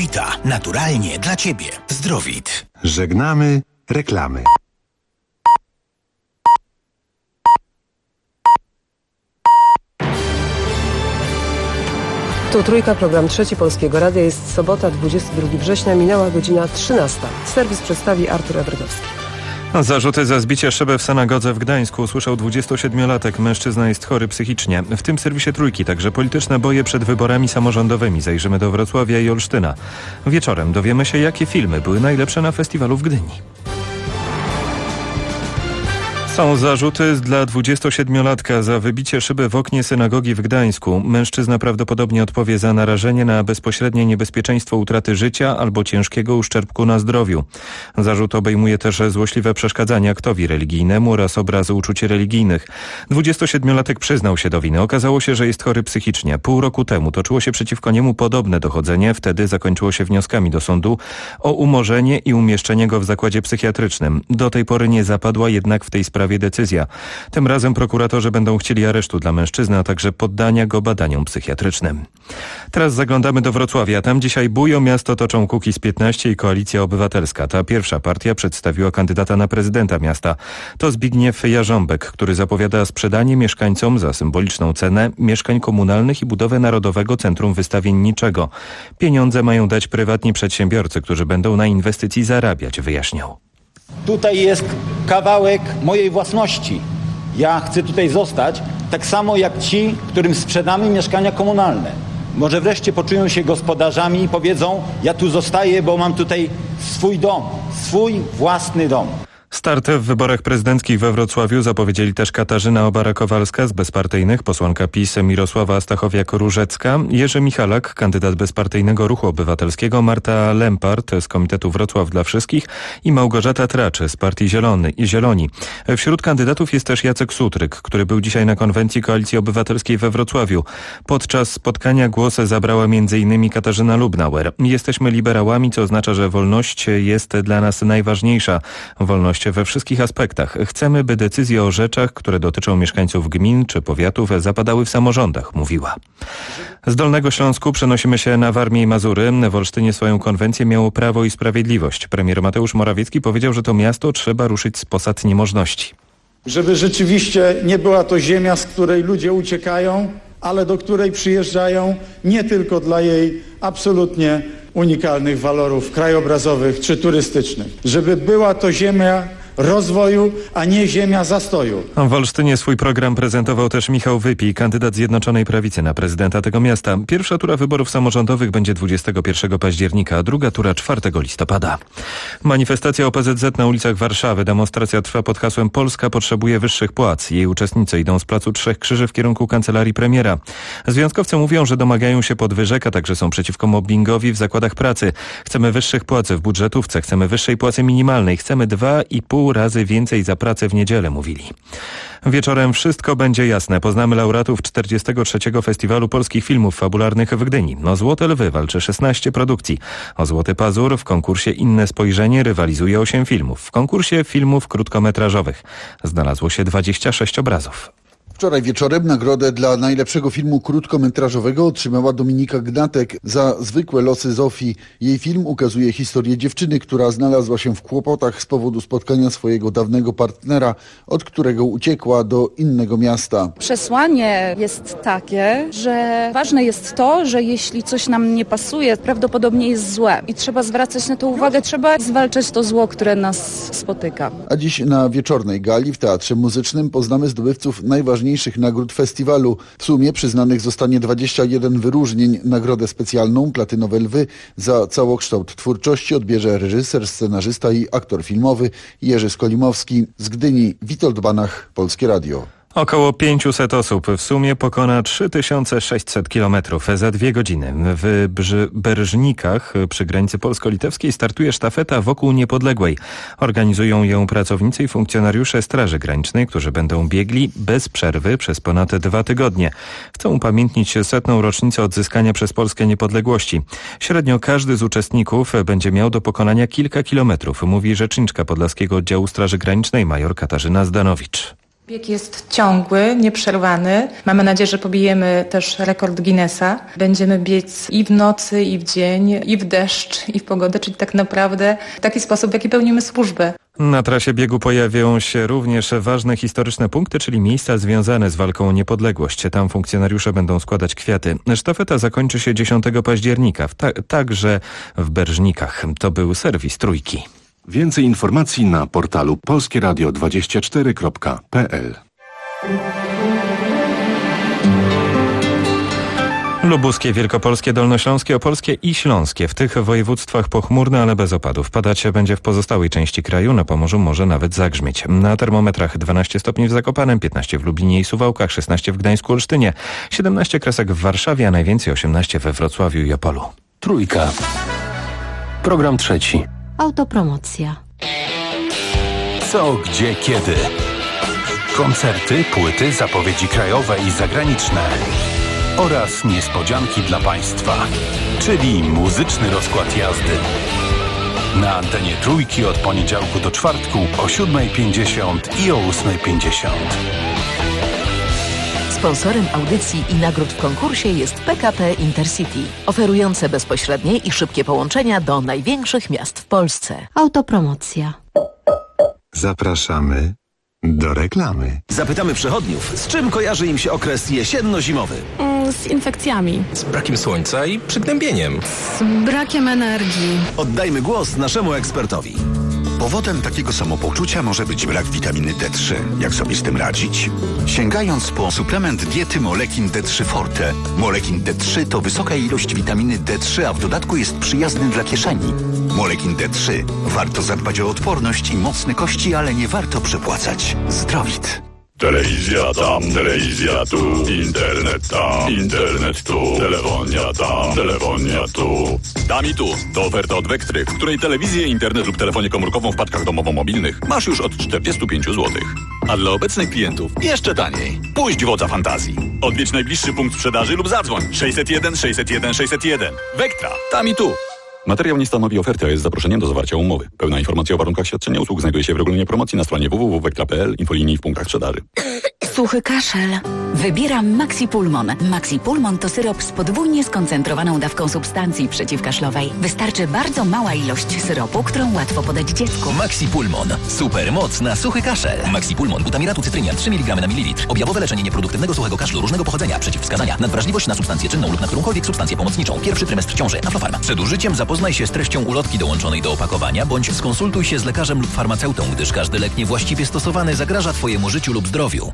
Zdrowita. Naturalnie dla Ciebie. Zdrowit. Żegnamy reklamy. Tu Trójka, program Trzeci Polskiego Radia. Jest sobota, 22 września, minęła godzina 13. Serwis przedstawi Artur Ewerdowski. Zarzuty za zbicie szyby w synagodze w Gdańsku usłyszał 27-latek. Mężczyzna jest chory psychicznie. W tym serwisie Trójki także polityczne boje przed wyborami samorządowymi. Zajrzymy do Wrocławia i Olsztyna. Wieczorem dowiemy się, jakie filmy były najlepsze na festiwalu w Gdyni. Są zarzuty dla 27-latka za wybicie szyby w oknie synagogi w Gdańsku. Mężczyzna prawdopodobnie odpowie za narażenie na bezpośrednie niebezpieczeństwo utraty życia albo ciężkiego uszczerbku na zdrowiu. Zarzut obejmuje też złośliwe przeszkadzanie aktowi religijnemu oraz obrazy uczuć religijnych. 27-latek przyznał się do winy. Okazało się, że jest chory psychicznie. Pół roku temu toczyło się przeciwko niemu podobne dochodzenie. Wtedy zakończyło się wnioskami do sądu o umorzenie i umieszczenie go w zakładzie psychiatrycznym. Do tej pory nie zapadła jednak w tej sprawie decyzja. Tym razem prokuratorzy będą chcieli aresztu dla mężczyzny, a także poddania go badaniom psychiatrycznym. Teraz zaglądamy do Wrocławia. Tam dzisiaj bujo miasto toczą Kukiz15 i Koalicja Obywatelska. Ta pierwsza partia przedstawiła kandydata na prezydenta miasta. To Zbigniew Jarząbek, który zapowiada sprzedanie mieszkańcom za symboliczną cenę mieszkań komunalnych i budowę Narodowego Centrum Wystawienniczego. Pieniądze mają dać prywatni przedsiębiorcy, którzy będą na inwestycji zarabiać, wyjaśniał. Tutaj jest kawałek mojej własności. Ja chcę tutaj zostać, tak samo jak ci, którym sprzedamy mieszkania komunalne. Może wreszcie poczują się gospodarzami i powiedzą: ja tu zostaję, bo mam tutaj swój dom, swój własny dom. Start w wyborach prezydenckich we Wrocławiu zapowiedzieli też Katarzyna Obara-Kowalska z bezpartyjnych, posłanka PiS Mirosława Stachowiak-Różecka, Jerzy Michalak, kandydat bezpartyjnego Ruchu Obywatelskiego, Marta Lempart z Komitetu Wrocław dla Wszystkich i Małgorzata Tracz z Partii Zieloni. Wśród kandydatów jest też Jacek Sutryk, który był dzisiaj na konwencji Koalicji Obywatelskiej we Wrocławiu. Podczas spotkania głos zabrała m.in. Katarzyna Lubnauer. Jesteśmy liberałami, co oznacza, że wolność jest dla nas najważniejsza. Wolność we wszystkich aspektach. Chcemy, by decyzje o rzeczach, które dotyczą mieszkańców gmin czy powiatów, zapadały w samorządach, mówiła. Z Dolnego Śląsku przenosimy się na Warmię i Mazury. W Olsztynie swoją konwencję miało Prawo i Sprawiedliwość. Premier Mateusz Morawiecki powiedział, że to miasto trzeba ruszyć z posad niemożności. Żeby rzeczywiście nie była to ziemia, z której ludzie uciekają, ale do której przyjeżdżają nie tylko dla jej absolutnie unikalnych walorów krajobrazowych czy turystycznych. Żeby była to ziemia rozwoju, a nie ziemia zastoju. W Olsztynie swój program prezentował też Michał Wypij, kandydat Zjednoczonej Prawicy na prezydenta tego miasta. Pierwsza tura wyborów samorządowych będzie 21 października, a druga tura 4 listopada. Manifestacja OPZZ na ulicach Warszawy. Demonstracja trwa pod hasłem Polska potrzebuje wyższych płac. Jej uczestnicy idą z Placu Trzech Krzyży w kierunku kancelarii premiera. Związkowcy mówią, że domagają się podwyżek, a także są przeciwko mobbingowi w zakładach pracy. Chcemy wyższych płac w budżetówce, chcemy wyższej płacy minimalnej, chcemy 2,5 razy więcej za pracę w niedzielę, mówili. Wieczorem wszystko będzie jasne. Poznamy laureatów 43. Festiwalu Polskich Filmów Fabularnych w Gdyni. O Złote Lwy walczy 16 produkcji. O Złoty Pazur w konkursie Inne Spojrzenie rywalizuje 8 filmów. W konkursie filmów krótkometrażowych znalazło się 26 obrazów. Wczoraj wieczorem nagrodę dla najlepszego filmu krótkometrażowego otrzymała Dominika Gnatek za Zwykłe losy Zofii. Jej film ukazuje historię dziewczyny, która znalazła się w kłopotach z powodu spotkania swojego dawnego partnera, od którego uciekła do innego miasta. Przesłanie jest takie, że ważne jest to, że jeśli coś nam nie pasuje, prawdopodobnie jest złe i trzeba zwracać na to uwagę, trzeba zwalczać to zło, które nas spotyka. A dziś na wieczornej gali w Teatrze Muzycznym poznamy zdobywców najważniejszych nagród festiwalu. W sumie przyznanych zostanie 21 wyróżnień. Nagrodę specjalną Platynowe Lwy za całokształt twórczości odbierze reżyser, scenarzysta i aktor filmowy Jerzy Skolimowski. Z Gdyni Witold Banach, Polskie Radio. Około 500 osób w sumie pokona 3600 kilometrów za 2 godziny. W Berżnikach przy granicy polsko-litewskiej startuje sztafeta wokół Niepodległej. Organizują ją pracownicy i funkcjonariusze Straży Granicznej, którzy będą biegli bez przerwy przez ponad 2 tygodnie. Chcą upamiętnić 100. rocznicę odzyskania przez Polskę niepodległości. Średnio każdy z uczestników będzie miał do pokonania kilka kilometrów, mówi rzeczniczka Podlaskiego Oddziału Straży Granicznej major Katarzyna Zdanowicz. Bieg jest ciągły, nieprzerwany. Mamy nadzieję, że pobijemy też rekord Guinnessa. Będziemy biec i w nocy, i w dzień, i w deszcz, i w pogodę, czyli tak naprawdę w taki sposób, w jaki pełnimy służbę. Na trasie biegu pojawią się również ważne historyczne punkty, czyli miejsca związane z walką o niepodległość. Tam funkcjonariusze będą składać kwiaty. Sztafeta zakończy się 10 października, także w Berżnikach. To był serwis Trójki. Więcej informacji na portalu polskieradio24.pl. Lubuskie, wielkopolskie, dolnośląskie, opolskie i śląskie. W tych województwach pochmurno, ale bez opadów. Padać będzie w pozostałej części kraju, na Pomorzu może nawet zagrzmieć. Na termometrach 12 stopni w Zakopanem, 15 w Lublinie i Suwałkach, 16 w Gdańsku, Olsztynie, 17 kresek w Warszawie, a najwięcej 18 we Wrocławiu i Opolu. Trójka. Program trzeci. Autopromocja. Co, gdzie, kiedy. Koncerty, płyty, zapowiedzi krajowe i zagraniczne. Oraz niespodzianki dla Państwa. Czyli muzyczny rozkład jazdy. Na antenie Trójki od poniedziałku do czwartku o 7:50 i o 8:50. Sponsorem audycji i nagród w konkursie jest PKP Intercity, oferujące bezpośrednie i szybkie połączenia do największych miast w Polsce. Autopromocja. Zapraszamy do reklamy. Zapytamy przechodniów, z czym kojarzy im się okres jesienno-zimowy. Z infekcjami. Z brakiem słońca i przygnębieniem. Z brakiem energii. Oddajmy głos naszemu ekspertowi. Powodem takiego samopoczucia może być brak witaminy D3. Jak sobie z tym radzić? Sięgając po suplement diety Molekin D3 Forte. Molekin D3 to wysoka ilość witaminy D3, a w dodatku jest przyjazny dla kieszeni. Molekin D3. Warto zadbać o odporność i mocne kości, ale nie warto przepłacać. Zdrowit. Telewizja tam, telewizja tu, internet tam, internet tu, telefonia tam, telefonia tu. Tam i tu to oferta od Wektry, w której telewizję, internet lub telefonię komórkową w paczkach domowo-mobilnych masz już od 45 zł. A dla obecnych klientów jeszcze taniej. Puść wodza fantazji. Odwiedź najbliższy punkt sprzedaży lub zadzwoń 601 601 601. Wektra, tam i tu. Materiał nie stanowi oferty, a jest zaproszeniem do zawarcia umowy. Pełna informacja o warunkach świadczenia usług znajduje się w regulaminie promocji na stronie www.wektra.pl, infolinii w punktach sprzedaży. Suchy kaszel. Wybieram Maxi Pulmon. Maxi Pulmon to syrop z podwójnie skoncentrowaną dawką substancji przeciwkaszlowej. Wystarczy bardzo mała ilość syropu, którą łatwo podać dziecku. Maxi Pulmon. Super moc na suchy kaszel. Maxi Pulmon, butamiratu cytrynia 3 mg na mililitr. Objawowe leczenie nieproduktywnego suchego kaszlu różnego pochodzenia, przeciwwskazania, nadwrażliwość na substancję czynną lub na którąkolwiek substancję pomocniczą. Pierwszy trymestr ciąży. Aflofarma. Przed użyciem zapoznaj się z treścią ulotki dołączonej do opakowania, bądź skonsultuj się z lekarzem lub farmaceutą, gdyż każdy lek niewłaściwie stosowany zagraża Twojemu życiu lub zdrowiu.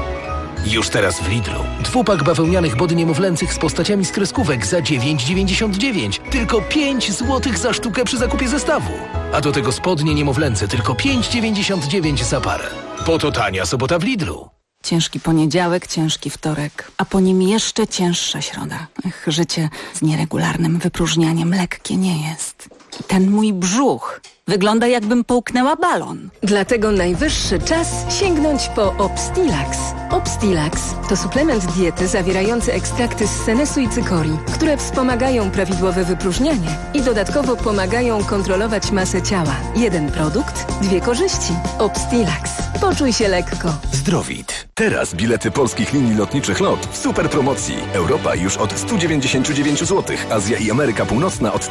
Już teraz w Lidlu. 2-pak bawełnianych body niemowlęcych z postaciami z kreskówek za 9,99. Tylko 5 zł za sztukę przy zakupie zestawu. A do tego spodnie niemowlęce tylko 5,99 za parę. Po to tania sobota w Lidlu. Ciężki poniedziałek, ciężki wtorek, a po nim jeszcze cięższa środa. Życie z nieregularnym wypróżnianiem lekkie nie jest. Ten mój brzuch wygląda, jakbym połknęła balon. Dlatego najwyższy czas sięgnąć po Obstilax. Obstilax to suplement diety zawierający ekstrakty z senesu i cykorii, które wspomagają prawidłowe wypróżnianie i dodatkowo pomagają kontrolować masę ciała. Jeden produkt, 2 korzyści. Obstilax. Poczuj się lekko. Zdrowit. Teraz bilety polskich linii lotniczych LOT w super promocji. Europa już od 199 zł, Azja i Ameryka Północna od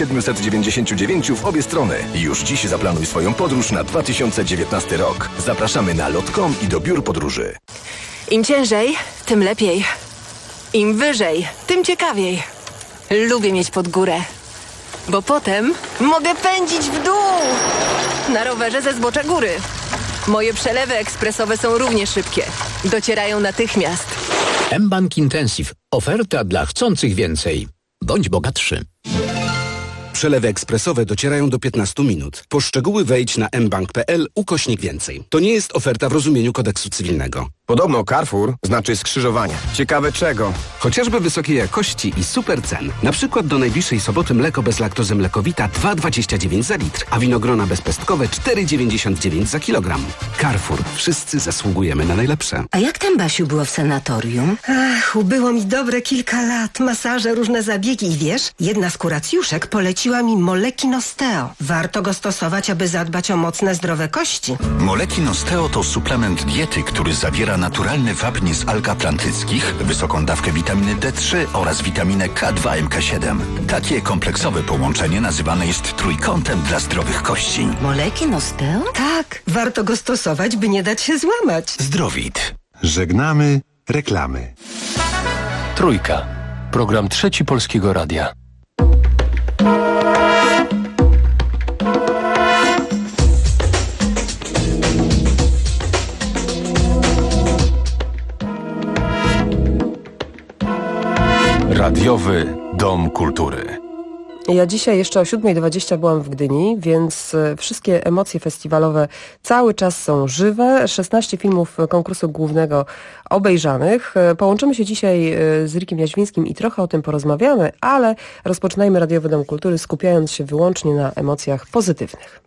1799 w obie strony. Już dziś zaplanuj swoją podróż na 2019 rok. Zapraszamy na lot.com i do biur podróży. Im ciężej, tym lepiej. Im wyżej, tym ciekawiej. Lubię mieć pod górę, bo potem mogę pędzić w dół na rowerze ze zbocza góry. Moje przelewy ekspresowe są równie szybkie. Docierają natychmiast. mBank Intensive. Oferta dla chcących więcej. Bądź bogatszy. Przelewy ekspresowe docierają do 15 minut. Po szczegóły wejdź na mbank.pl/więcej. To nie jest oferta w rozumieniu kodeksu cywilnego. Podobno Carrefour znaczy skrzyżowanie. Ciekawe czego? Chociażby wysokiej jakości i super cen. Na przykład do najbliższej soboty mleko bez laktozy Mlekowita 2,29 za litr, a winogrona bezpestkowe 4,99 za kilogram. Carrefour. Wszyscy zasługujemy na najlepsze. A jak tam, Basiu, było w sanatorium? Ach, ubyło mi dobre kilka lat. Masaże, różne zabiegi i wiesz, jedna z kuracjuszek poleciła mi Molekin Osteo. Warto go stosować, aby zadbać o mocne, zdrowe kości. Molekin Osteo to suplement diety, który zawiera naturalny wapń z alg atlantyckich, wysoką dawkę witaminy D3 oraz witaminę K2 MK7. Takie kompleksowe połączenie nazywane jest trójkątem dla zdrowych kości. Molekin Osteo? Tak, warto go stosować, by nie dać się złamać. Zdrowit. Żegnamy reklamy. Trójka. Program Trzeci Polskiego Radia. Radiowy Dom Kultury. Ja dzisiaj jeszcze o 7:20 byłam w Gdyni, więc wszystkie emocje festiwalowe cały czas są żywe. 16 filmów konkursu głównego obejrzanych. Połączymy się dzisiaj z Rikiem Jaźwińskim i trochę o tym porozmawiamy, ale rozpoczynajmy Radiowy Dom Kultury, skupiając się wyłącznie na emocjach pozytywnych.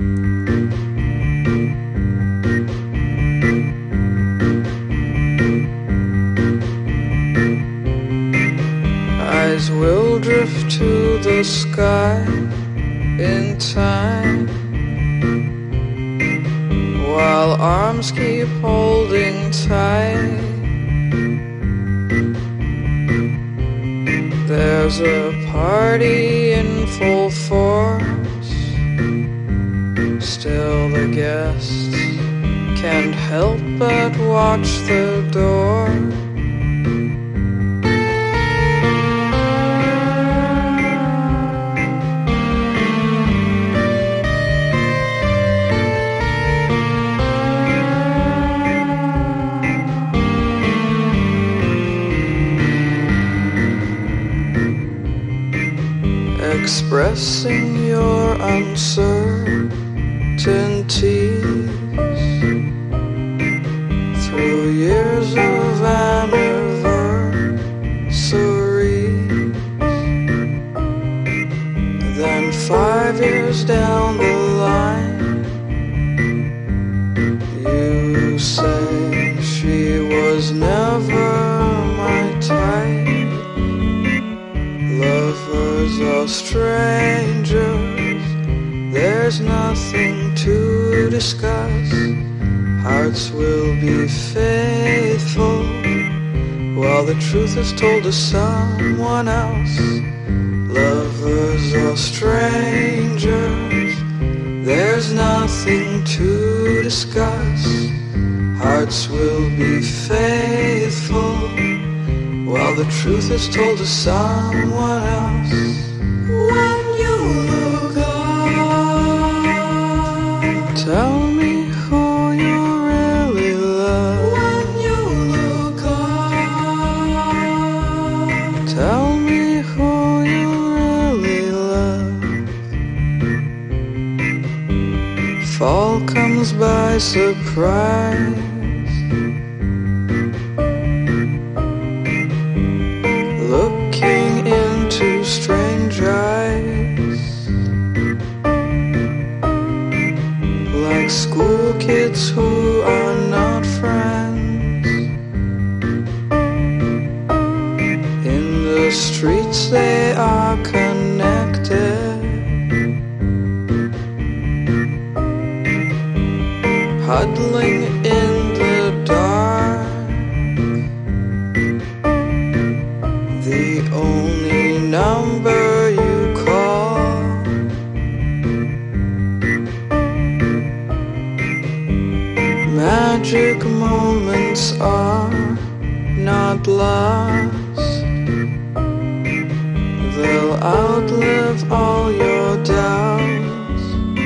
Eyes will drift to the sky in time, while arms keep holding tight. There's a party in full force, still the guests can't help but watch the door. Expressing your uncertainties through years of anniversaries. Then 5 years down the line, you say she was never my type. Lovers are strangers, there's nothing to discuss. Hearts will be faithful, while the truth is told to someone else. Lovers are strangers, there's nothing to discuss. Hearts will be faithful, while the truth is told to someone else. When you look up, tell me who you really love. When you look up, tell me who you really love. Fall comes by surprise, looking into strange eyes, like school kids who are not friends. In the streets they are connected, huddling in the dark. The only number you call, magic moments are not lost. They'll outlive all your doubts.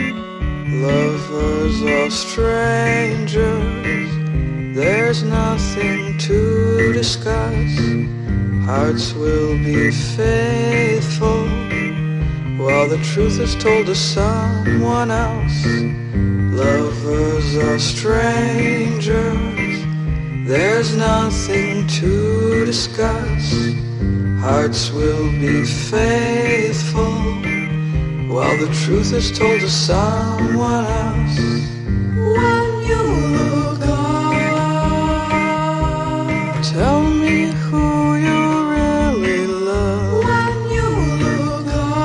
Lovers are strangers, there's nothing to discuss. Hearts will be faithful, while the truth is told to someone else. Lovers are strangers, There's nothing to discuss. Hearts will be faithful while the truth is told to someone else. When you look up, tell me who you really love. When you look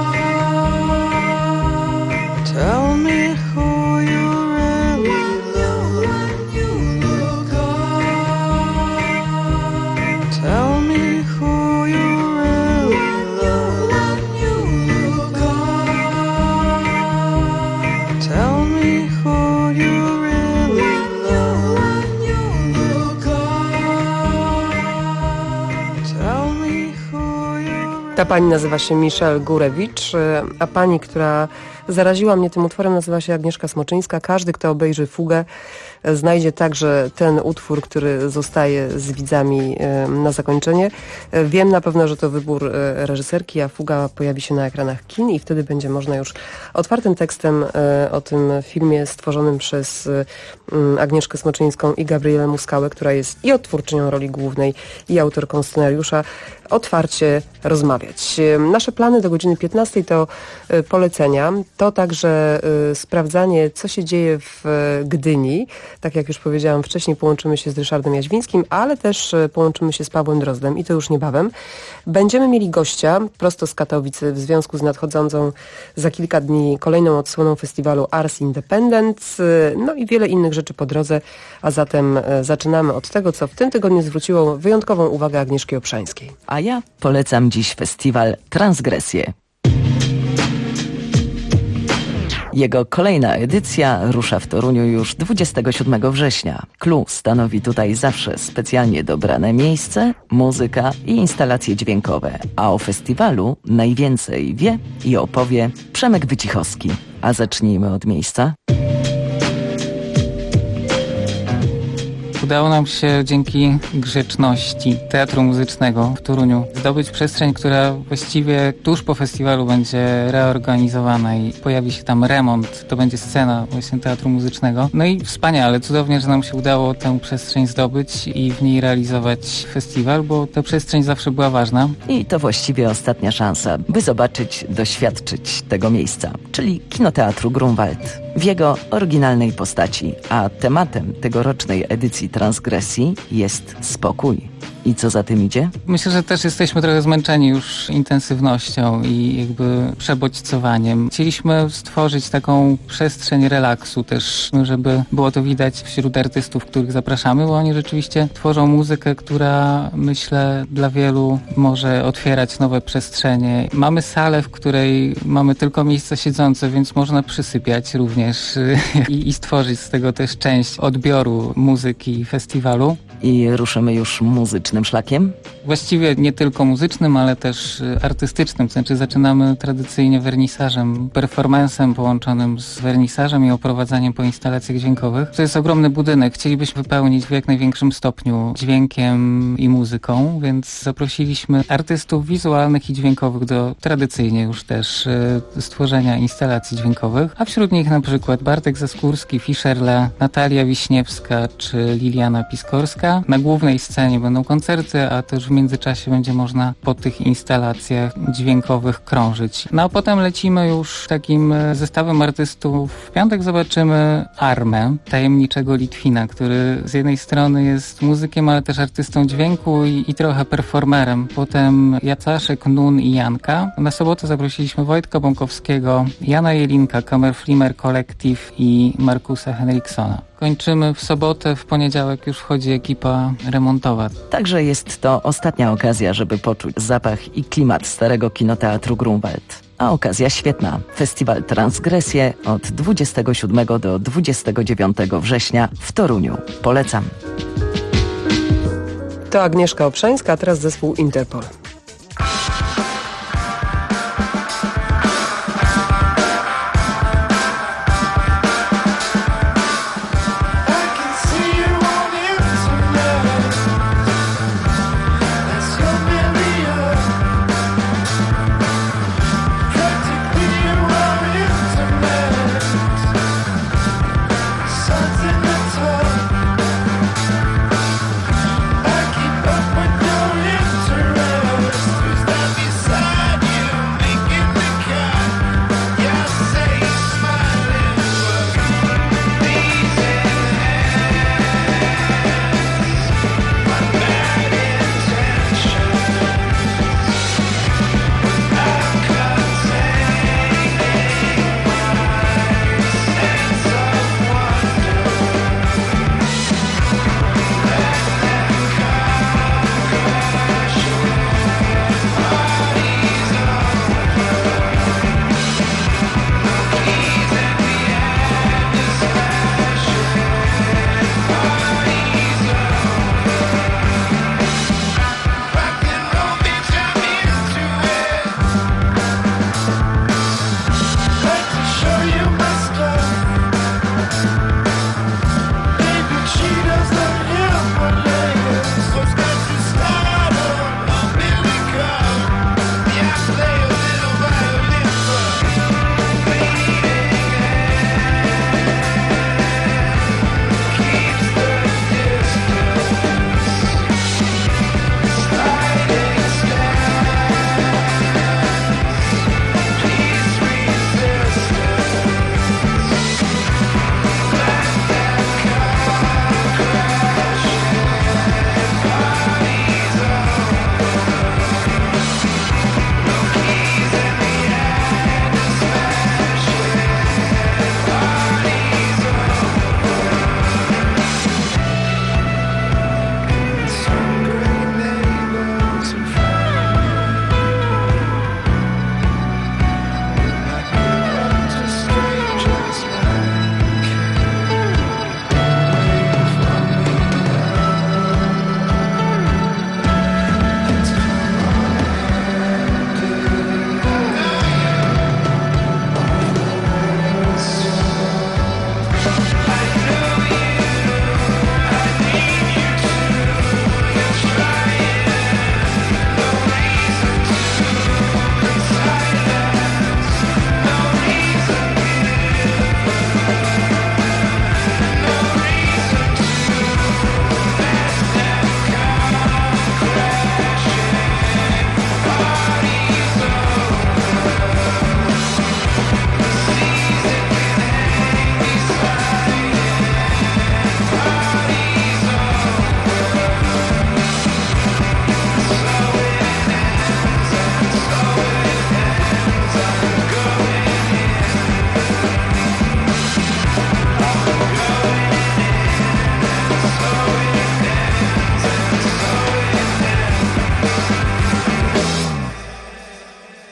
up, tell me who you really love. When you look up, tell me who you really love. When you look up, tell me who you really love. When you look up, tell me who you Ta pani nazywa się Michelle Gurewicz, a pani, która zaraziła mnie tym utworem, nazywa się Agnieszka Smoczyńska. Każdy, kto obejrzy Fugę, znajdzie także ten utwór, który zostaje z widzami na zakończenie. Wiem na pewno, że to wybór reżyserki, a Fuga pojawi się na ekranach kin i wtedy będzie można już otwartym tekstem o tym filmie stworzonym przez Agnieszkę Smoczyńską i Gabrielę Muskałę, która jest i odtwórczynią roli głównej, i autorką scenariusza, otwarcie rozmawiać. Nasze plany do godziny 15 to polecenia, to także sprawdzanie, co się dzieje w Gdyni. Tak jak już powiedziałam wcześniej, połączymy się z Ryszardem Jaźwińskim, ale też połączymy się z Pawłem Drozdem i to już niebawem. Będziemy mieli gościa prosto z Katowic w związku z nadchodzącą za kilka dni kolejną odsłoną festiwalu Ars Independent, no i wiele innych rzeczy po drodze, a zatem zaczynamy od tego, co w tym tygodniu zwróciło wyjątkową uwagę Agnieszki Obszańskiej. A ja polecam dziś festiwal Transgresje. Jego kolejna edycja rusza w Toruniu już 27 września. Clue stanowi tutaj zawsze specjalnie dobrane miejsce, muzyka i instalacje dźwiękowe. A o festiwalu najwięcej wie i opowie Przemek Wycichowski. A zacznijmy od miejsca. Udało nam się dzięki grzeczności Teatru Muzycznego w Toruniu zdobyć przestrzeń, która właściwie tuż po festiwalu będzie reorganizowana i pojawi się tam remont. To będzie scena właśnie Teatru Muzycznego. No i wspaniale, cudownie, że nam się udało tę przestrzeń zdobyć i w niej realizować festiwal, bo ta przestrzeń zawsze była ważna. I to właściwie ostatnia szansa, by zobaczyć, doświadczyć tego miejsca, czyli Kinoteatru Grunwald w jego oryginalnej postaci. A tematem tegorocznej edycji Transgresji jest spokój. I co za tym idzie? Myślę, że też jesteśmy trochę zmęczeni już intensywnością i jakby przebodźcowaniem. Chcieliśmy stworzyć taką przestrzeń relaksu też, żeby było to widać wśród artystów, których zapraszamy, bo oni rzeczywiście tworzą muzykę, która, myślę, dla wielu może otwierać nowe przestrzenie. Mamy salę, w której mamy tylko miejsca siedzące, więc można przysypiać również i stworzyć z tego też część odbioru muzyki festiwalu. I ruszymy już muzycznym szlakiem? Właściwie nie tylko muzycznym, ale też artystycznym. To znaczy zaczynamy tradycyjnie wernisażem, performansem połączonym z wernisażem i oprowadzaniem po instalacjach dźwiękowych. To jest ogromny budynek. Chcielibyśmy wypełnić w jak największym stopniu dźwiękiem i muzyką, więc zaprosiliśmy artystów wizualnych i dźwiękowych do tradycyjnie już też stworzenia instalacji dźwiękowych, a wśród nich na przykład Bartek Zaskórski, Fischerle, Natalia Wiśniewska czy Liliana Piskorska. Na głównej scenie będą koncerty, a też w międzyczasie będzie można po tych instalacjach dźwiękowych krążyć. No a potem lecimy już takim zestawem artystów. W piątek zobaczymy Armę, tajemniczego Litwina, który z jednej strony jest muzykiem, ale też artystą dźwięku i trochę performerem. Potem Jacaszek, Nun i Janka. Na sobotę zaprosiliśmy Wojtka Bąkowskiego, Jana Jelinka, Kammerflimmer Collective i Markusa Henriksona. Kończymy w sobotę, w poniedziałek już wchodzi ekipa remontowa. Także jest to ostatnia okazja, żeby poczuć zapach i klimat starego Kinoteatru Grunwald. A okazja świetna. Festiwal Transgresje od 27 do 29 września w Toruniu. Polecam. To Agnieszka Obszańska, a teraz zespół Interpol.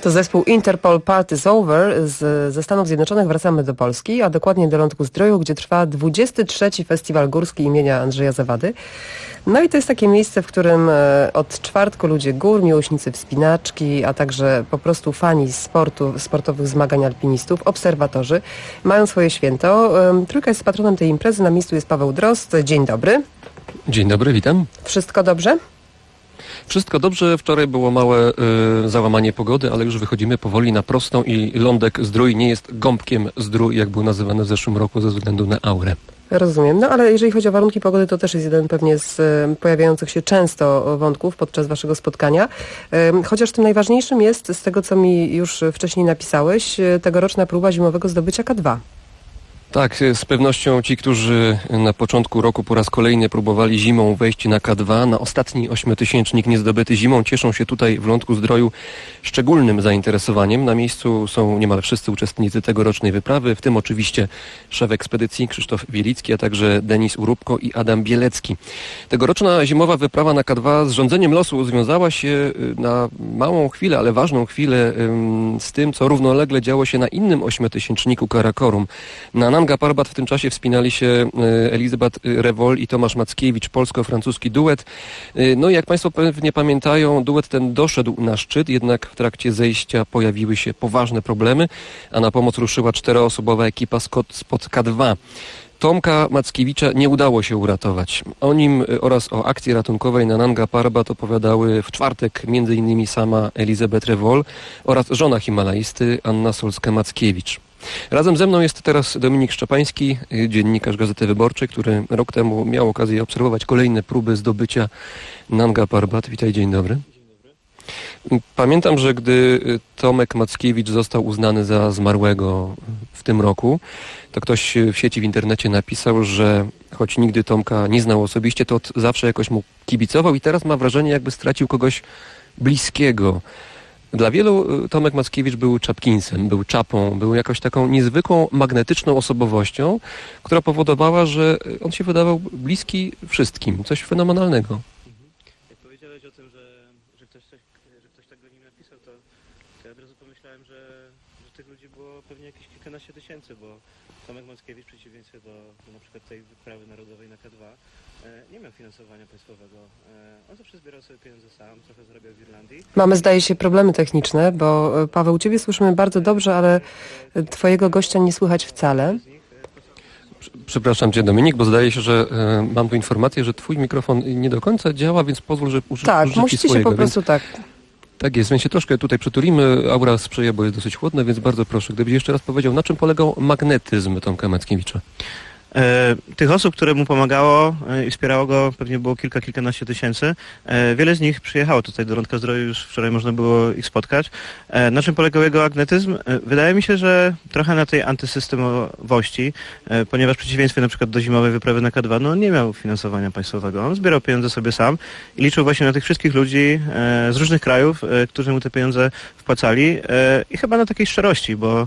To zespół Interpol Party's Over ze Stanów Zjednoczonych. Wracamy do Polski, a dokładnie do Lądku Zdroju, gdzie trwa 23. Festiwal Górski imienia Andrzeja Zawady. No i to jest takie miejsce, w którym od czwartku ludzie gór, miłośnicy wspinaczki, a także po prostu fani sportowych zmagań alpinistów, obserwatorzy mają swoje święto. Trójka jest patronem tej imprezy, na miejscu jest Paweł Drozd. Dzień dobry. Dzień dobry, witam. Wszystko dobrze? Wszystko dobrze. Wczoraj było małe załamanie pogody, ale już wychodzimy powoli na prostą i Lądek Zdrój nie jest gąbkiem Zdrój, jak był nazywany w zeszłym roku ze względu na aurę. Rozumiem. No ale jeżeli chodzi o warunki pogody, to też jest jeden pewnie z pojawiających się często wątków podczas waszego spotkania. Chociaż tym najważniejszym jest, z tego co mi już wcześniej napisałeś, tegoroczna próba zimowego zdobycia K2. Tak, z pewnością ci, którzy na początku roku po raz kolejny próbowali zimą wejść na K2, na ostatni 8-tysięcznik niezdobyty zimą, cieszą się tutaj w Lądku Zdroju szczególnym zainteresowaniem. Na miejscu są niemal wszyscy uczestnicy tegorocznej wyprawy, w tym oczywiście szef ekspedycji Krzysztof Wielicki, a także Denis Urubko i Adam Bielecki. Tegoroczna zimowa wyprawa na K2 z rządzeniem losu związała się na małą chwilę, ale ważną chwilę z tym, co równolegle działo się na innym 8-tysięczniku Karakorum. Na Nanga Parbat w tym czasie wspinali się Elizabeth Revol i Tomasz Mackiewicz, polsko-francuski duet. No i jak Państwo pewnie pamiętają, duet ten doszedł na szczyt, jednak w trakcie zejścia pojawiły się poważne problemy, a na pomoc ruszyła 4-osobowa ekipa spod K2. Tomka Mackiewicza nie udało się uratować. O nim oraz o akcji ratunkowej na Nanga Parbat opowiadały w czwartek m.in. sama Elizabeth Revol oraz żona himalaisty Anna Solska-Mackiewicz. Razem ze mną jest teraz Dominik Szczepański, dziennikarz Gazety Wyborczej, który rok temu miał okazję obserwować kolejne próby zdobycia Nanga Parbat. Witaj, dzień dobry. Pamiętam, że gdy Tomek Mackiewicz został uznany za zmarłego w tym roku, to ktoś w sieci w internecie napisał, że choć nigdy Tomka nie znał osobiście, to od zawsze jakoś mu kibicował i teraz ma wrażenie, jakby stracił kogoś bliskiego. Dla wielu Tomek Mackiewicz był czapkinsem, był czapą, był jakąś taką niezwykłą, magnetyczną osobowością, która powodowała, że on się wydawał bliski wszystkim. Coś fenomenalnego. Jak powiedziałeś o tym, że ktoś tak do nim napisał, to ja od razu pomyślałem, że tych ludzi było pewnie jakieś kilkanaście tysięcy, bo Tomek Mackiewicz w przeciwieństwie do na przykład tej wyprawy narodowej na K2 nie miał finansowania państwowego. On zawsze zbierał sobie pieniądze sam, trochę zarabiał w Irlandii. Mamy, zdaje się, problemy techniczne, bo Paweł, ciebie słyszymy bardzo dobrze, ale twojego gościa nie słychać wcale. Przepraszam cię, Dominik, bo zdaje się, że mam tu informację, że twój mikrofon nie do końca działa, więc pozwól, że użyję swojego. Tak, musicie się po prostu tak. Tak jest, więc się troszkę tutaj przytulimy. Aura sprzyja, bo jest dosyć chłodna, więc bardzo proszę, gdybyś jeszcze raz powiedział, na czym polegał magnetyzm Tomka Mackiewicza? Tych osób, które mu pomagało i wspierało go, pewnie było kilkanaście tysięcy. Wiele z nich przyjechało tutaj do Lądka Zdroju, już wczoraj można było ich spotkać. Na czym polegał jego magnetyzm? Wydaje mi się, że trochę na tej antysystemowości, ponieważ w przeciwieństwie na przykład do zimowej wyprawy na K2, no nie miał finansowania państwowego. On zbierał pieniądze sobie sam i liczył właśnie na tych wszystkich ludzi z różnych krajów, którzy mu te pieniądze wpłacali i chyba na takiej szczerości, bo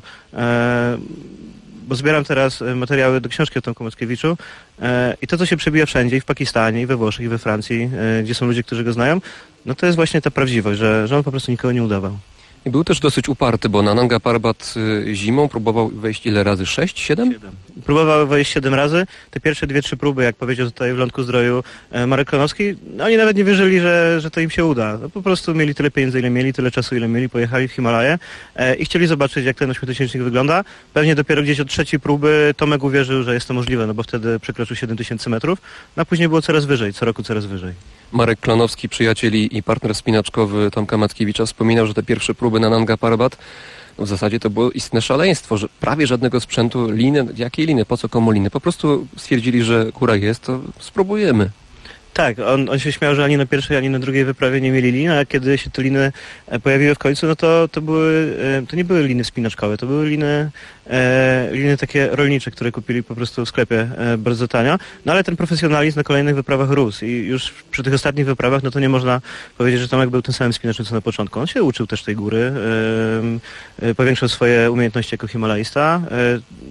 zbieram teraz materiały do książki o Tomku Mackiewiczu i to, co się przebija wszędzie, i w Pakistanie, i we Włoszech, i we Francji, gdzie są ludzie, którzy go znają, no to jest właśnie ta prawdziwość, że on po prostu nikogo nie udawał. I był też dosyć uparty, bo na Nanga Parbat zimą próbował wejść ile razy? 6? 7? Próbował wejść 7 razy. Te pierwsze 2-3 próby, jak powiedział tutaj w Lądku Zdroju Marek Klonowski, no oni nawet nie wierzyli, że to im się uda. No, po prostu mieli tyle pieniędzy, ile mieli, tyle czasu, ile mieli, pojechali w Himalaje i chcieli zobaczyć, jak ten 8-tysięcznik wygląda. Pewnie dopiero gdzieś od 3 próby Tomek uwierzył, że jest to możliwe, no bo wtedy przekroczył 7000 metrów, no a później było coraz wyżej, co roku coraz wyżej. Marek Klonowski, przyjaciel i partner spinaczkowy Tomka Mackiewicza, wspominał, że te pierwsze próby na Nanga Parbat w zasadzie to było istne szaleństwo, że prawie żadnego sprzętu, liny, jakiej liny, po co komu liny? Po prostu stwierdzili, że góra jest, to spróbujemy. Tak, on się śmiał, że ani na pierwszej, ani na drugiej wyprawie nie mieli lin, a kiedy się te liny pojawiły w końcu, no to nie były liny wspinaczkowe, to były liny takie rolnicze, które kupili po prostu w sklepie bardzo tanio. No ale ten profesjonalizm na kolejnych wyprawach rósł i już przy tych ostatnich wyprawach, no to nie można powiedzieć, że Tomek był tym samym spinaczem co na początku. On się uczył też tej góry, powiększał swoje umiejętności jako himalaista.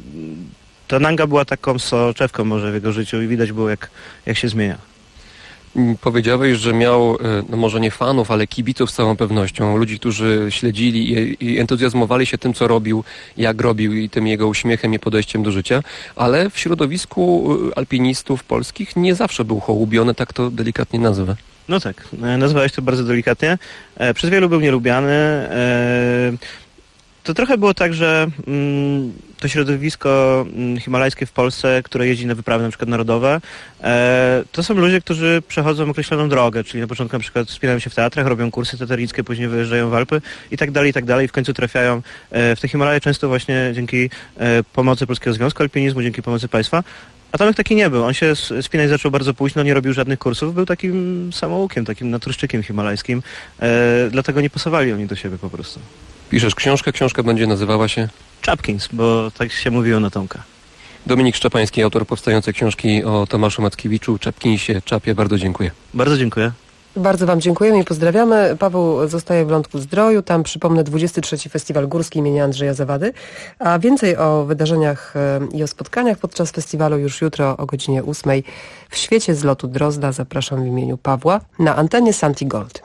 Ta Nanga była taką soczewką może w jego życiu i widać było jak się zmienia. Powiedziałeś, że miał, no może nie fanów, ale kibiców z całą pewnością. Ludzi, którzy śledzili i entuzjazmowali się tym, co robił, jak robił i tym jego uśmiechem i podejściem do życia. Ale w środowisku alpinistów polskich nie zawsze był hołubiony, tak to delikatnie nazwę. No tak, nazwałeś to bardzo delikatnie. Przez wielu był nielubiany. To trochę było tak, że to środowisko himalajskie w Polsce, które jeździ na wyprawy na przykład narodowe, to są ludzie, którzy przechodzą określoną drogę, czyli na początku na przykład wspinają się w Tatrach, robią kursy tatarickie, później wyjeżdżają w Alpy i tak dalej, i w końcu trafiają w te Himalaje często właśnie dzięki pomocy Polskiego Związku Alpinizmu, dzięki pomocy państwa. A Tomek taki nie był. On się spinać zaczął bardzo późno, nie robił żadnych kursów, był takim samoukiem, takim naturszczykiem himalajskim, dlatego nie pasowali oni do siebie po prostu. Piszesz książkę, książka będzie nazywała się? Czapkins, bo tak się mówiło na Tomka. Dominik Szczepański, autor powstającej książki o Tomaszu Mackiewiczu, Czapkinsie, Czapie. Bardzo dziękuję. Bardzo dziękuję. Bardzo Wam dziękujemy i pozdrawiamy. Paweł zostaje w Lądku Zdroju. Tam, przypomnę, 23. Festiwal Górski imienia Andrzeja Zawady. A więcej o wydarzeniach i o spotkaniach podczas festiwalu już jutro o godzinie 8 w świecie zlotu Drozda. Zapraszam w imieniu Pawła na antenie Santi Gold.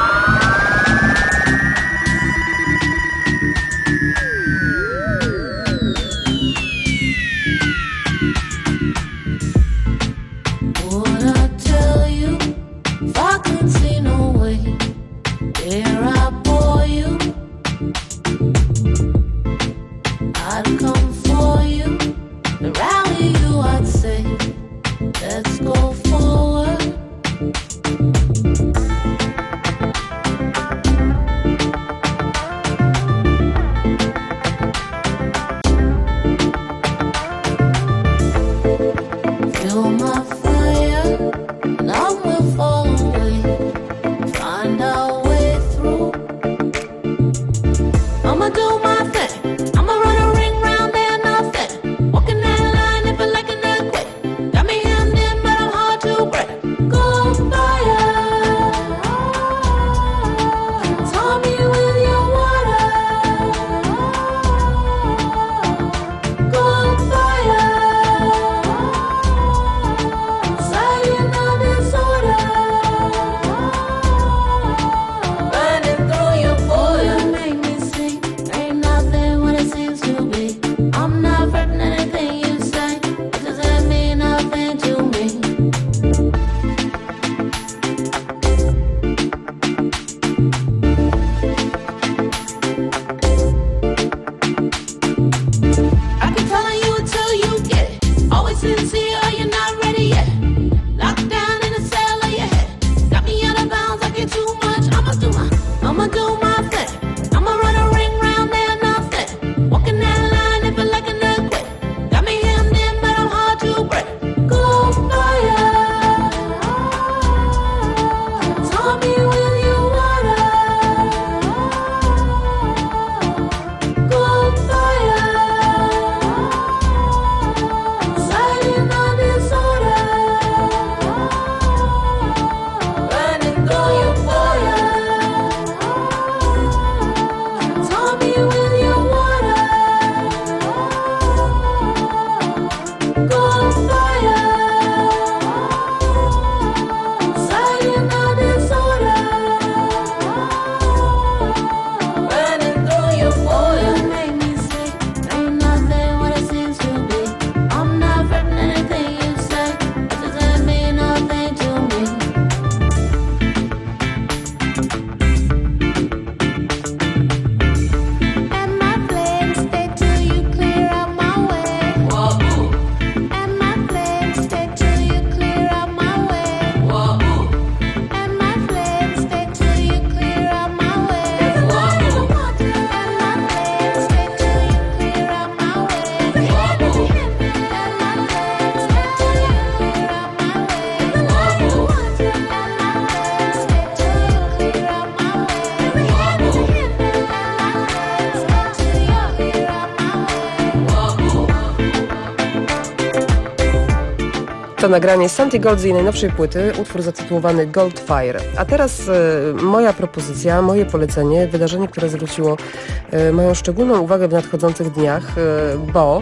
To nagranie Santi Gold z jej najnowszej płyty, utwór zatytułowany Gold Fire. A teraz moja propozycja, moje polecenie, wydarzenie, które zwróciło moją szczególną uwagę w nadchodzących dniach, bo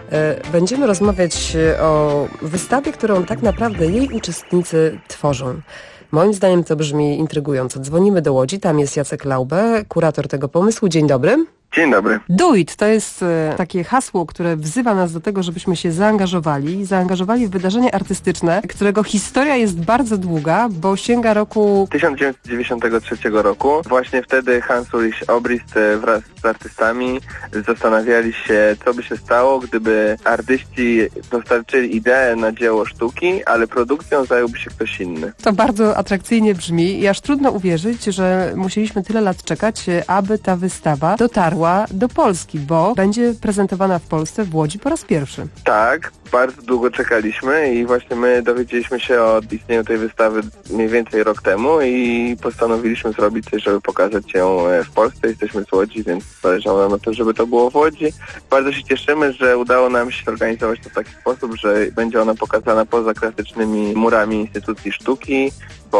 Będziemy rozmawiać o wystawie, którą tak naprawdę jej uczestnicy tworzą. Moim zdaniem to brzmi intrygująco. Dzwonimy do Łodzi, tam jest Jacek Laube, kurator tego pomysłu. Dzień dobry. Dzień dobry. Do it to jest takie hasło, które wzywa nas do tego, żebyśmy się zaangażowali w wydarzenie artystyczne, którego historia jest bardzo długa, bo sięga roku 1993 roku. Właśnie wtedy Hans Ulrich Obrist wraz z artystami zastanawiali się, co by się stało, gdyby artyści dostarczyli ideę na dzieło sztuki, ale produkcją zająłby się ktoś inny. To bardzo atrakcyjnie brzmi i aż trudno uwierzyć, że musieliśmy tyle lat czekać, aby ta wystawa dotarła do Polski, bo będzie prezentowana w Polsce, w Łodzi po raz pierwszy. Tak, bardzo długo czekaliśmy i właśnie my dowiedzieliśmy się o istnieniu tej wystawy mniej więcej rok temu i postanowiliśmy zrobić coś, żeby pokazać ją w Polsce. Jesteśmy z Łodzi, więc zależało nam na to, żeby to było w Łodzi. Bardzo się cieszymy, że udało nam się zorganizować to w taki sposób, że będzie ona pokazana poza klasycznymi murami instytucji sztuki,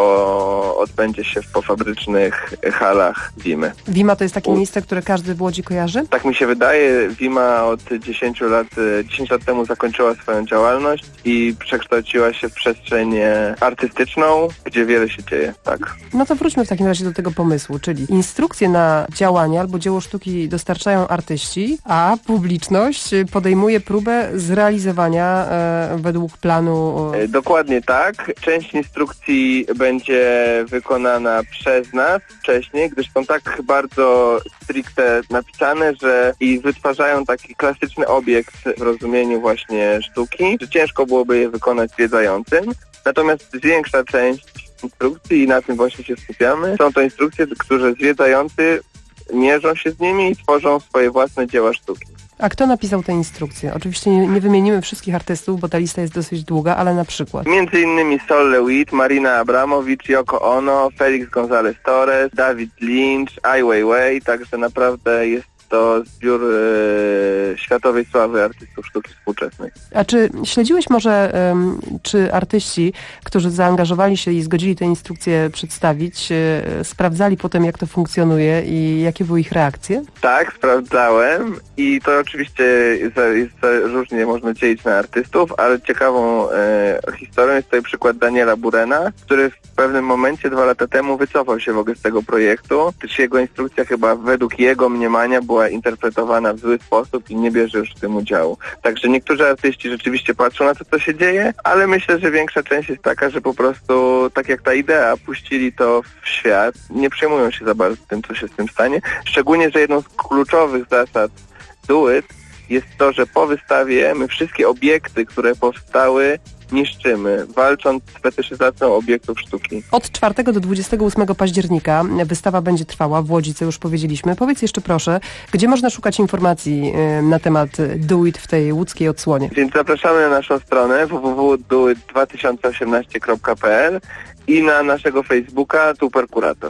bo odbędzie się w pofabrycznych halach Wimy. Wima to jest takie miejsce, które każdy w Łodzi kojarzy? Tak mi się wydaje. Wima od 10 lat temu zakończyła swoją działalność i przekształciła się w przestrzeń artystyczną, gdzie wiele się dzieje, tak. No to wróćmy w takim razie do tego pomysłu, czyli instrukcje na działanie albo dzieło sztuki dostarczają artyści, a publiczność podejmuje próbę zrealizowania według planu. Dokładnie tak. Część instrukcji będzie wykonana przez nas wcześniej, gdyż są tak bardzo stricte napisane, że i wytwarzają taki klasyczny obiekt w rozumieniu właśnie sztuki, że ciężko byłoby je wykonać zwiedzającym. Natomiast większa część instrukcji i na tym właśnie się skupiamy. Są to instrukcje, które zwiedzający mierzą się z nimi i tworzą swoje własne dzieła sztuki. A kto napisał te instrukcje? Oczywiście nie wymienimy wszystkich artystów, bo ta lista jest dosyć długa, ale na przykład. Między innymi Sol LeWitt, Marina Abramowicz, Yoko Ono, Felix González Torres, David Lynch, Ai Weiwei, także naprawdę jest to zbiór światowej sławy artystów sztuki współczesnej. A czy śledziłeś może, czy artyści, którzy zaangażowali się i zgodzili te instrukcje przedstawić, sprawdzali potem, jak to funkcjonuje i jakie były ich reakcje? Tak, sprawdzałem i to oczywiście różnie można dzielić na artystów, ale ciekawą historią jest tutaj przykład Daniela Burena, który w pewnym momencie 2 lata temu wycofał się w ogóle z tego projektu, gdyż jego instrukcja chyba według jego mniemania była interpretowana w zły sposób i nie bierze już w tym udziału. Także niektórzy artyści rzeczywiście patrzą na to, co się dzieje, ale myślę, że większa część jest taka, że po prostu, tak jak ta idea, puścili to w świat, nie przejmują się za bardzo tym, co się z tym stanie. Szczególnie, że jedną z kluczowych zasad Do It jest to, że po wystawie my wszystkie obiekty, które powstały, niszczymy, walcząc z fetyszyzacją obiektów sztuki. Od 4 do 28 października wystawa będzie trwała w Łodzi, co już powiedzieliśmy. Powiedz jeszcze proszę, gdzie można szukać informacji na temat Do It w tej łódzkiej odsłonie? Więc zapraszamy na naszą stronę www.doit2018.pl i na naszego Facebooka Superkurator.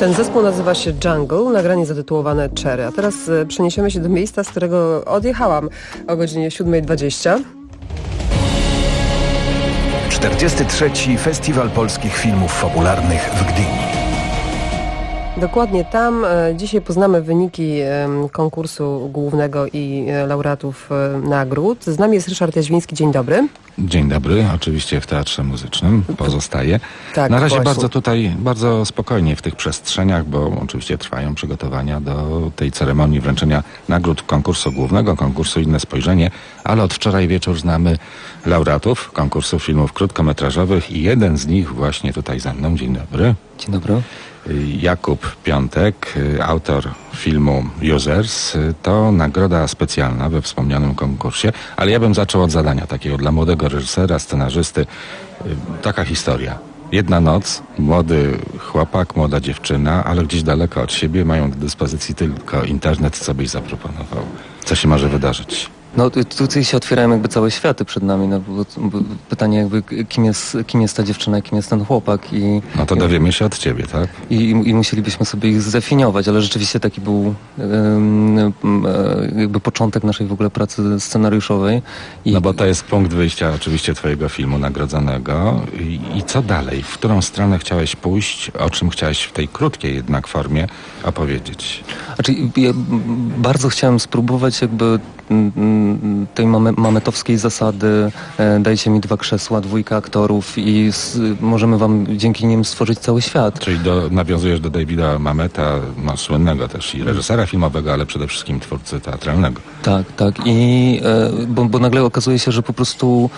Ten zespół nazywa się Jungle, nagranie zatytułowane Cherry. A teraz przeniesiemy się do miejsca, z którego odjechałam o godzinie 7:20. 43. Festiwal Polskich Filmów Fabularnych w Gdyni. Dokładnie tam. Dzisiaj poznamy wyniki konkursu głównego i laureatów nagród. Z nami jest Ryszard Jaźwiński. Dzień dobry. Dzień dobry. Oczywiście w Teatrze Muzycznym pozostaje. Tak, na razie właśnie. bardzo spokojnie w tych przestrzeniach, bo oczywiście trwają przygotowania do tej ceremonii wręczenia nagród konkursu głównego, konkursu Inne Spojrzenie, ale od wczoraj wieczór znamy laureatów konkursu filmów krótkometrażowych i jeden z nich właśnie tutaj ze mną. Dzień dobry. Dzień dobry. Jakub Piątek, autor filmu Users. To nagroda specjalna we wspomnianym konkursie, ale ja bym zaczął od zadania takiego dla młodego reżysera, scenarzysty. Taka historia. Jedna noc, młody chłopak, młoda dziewczyna, ale gdzieś daleko od siebie, mają do dyspozycji tylko internet. Co byś zaproponował? Co się może wydarzyć? No tutaj się otwierają jakby całe światy przed nami, no bo pytanie jakby kim jest ta dziewczyna, kim jest ten chłopak i... No to dowiemy się od ciebie, tak? I musielibyśmy sobie ich zdefiniować, ale rzeczywiście taki był jakby początek naszej w ogóle pracy scenariuszowej. No bo to jest punkt wyjścia oczywiście twojego filmu nagrodzonego. I co dalej? W którą stronę chciałeś pójść? O czym chciałeś w tej krótkiej jednak formie opowiedzieć? Znaczy, ja bardzo chciałem spróbować jakby tej mametowskiej zasady dajcie mi 2 krzesła, 2 aktorów i możemy wam dzięki nim stworzyć cały świat. Czyli nawiązujesz do Davida Mameta, no, słynnego też i reżysera filmowego, ale przede wszystkim twórcy teatralnego. Tak. I bo nagle okazuje się, że po prostu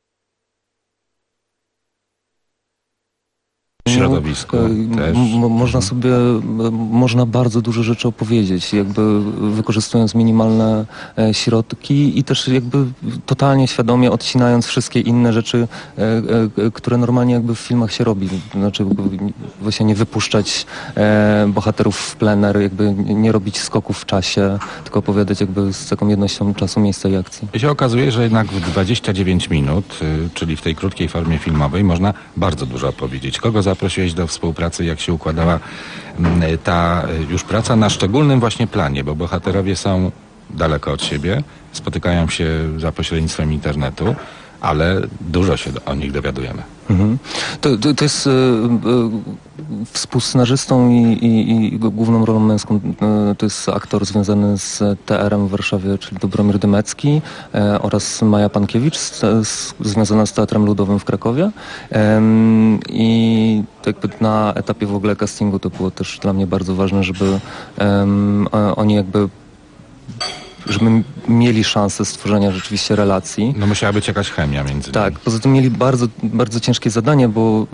środowisku też. Można bardzo dużo rzeczy opowiedzieć, jakby wykorzystując minimalne środki i też jakby totalnie świadomie odcinając wszystkie inne rzeczy, które normalnie jakby w filmach się robi. Znaczy właśnie nie wypuszczać bohaterów w plener, jakby nie robić skoków w czasie, tylko opowiadać jakby z taką jednością czasu, miejsca i akcji. I się okazuje, że jednak w 29 minut, czyli w tej krótkiej formie filmowej, można bardzo dużo opowiedzieć. Kogo zaprosiłeś do współpracy, jak się układała ta już praca na szczególnym właśnie planie, bo bohaterowie są daleko od siebie, spotykają się za pośrednictwem internetu, ale dużo się o nich dowiadujemy. Mhm. To jest współscenarzystą i główną rolą męską to jest aktor związany z TR-em w Warszawie, czyli Dobromir Dymecki oraz Maja Pankiewicz związana z Teatrem Ludowym w Krakowie. I jakby na etapie w ogóle castingu to było też dla mnie bardzo ważne, żeby oni jakby żeby mieli szansę stworzenia rzeczywiście relacji. No musiała być jakaś chemia między nimi. Tak, poza tym mieli bardzo, bardzo ciężkie zadanie, bo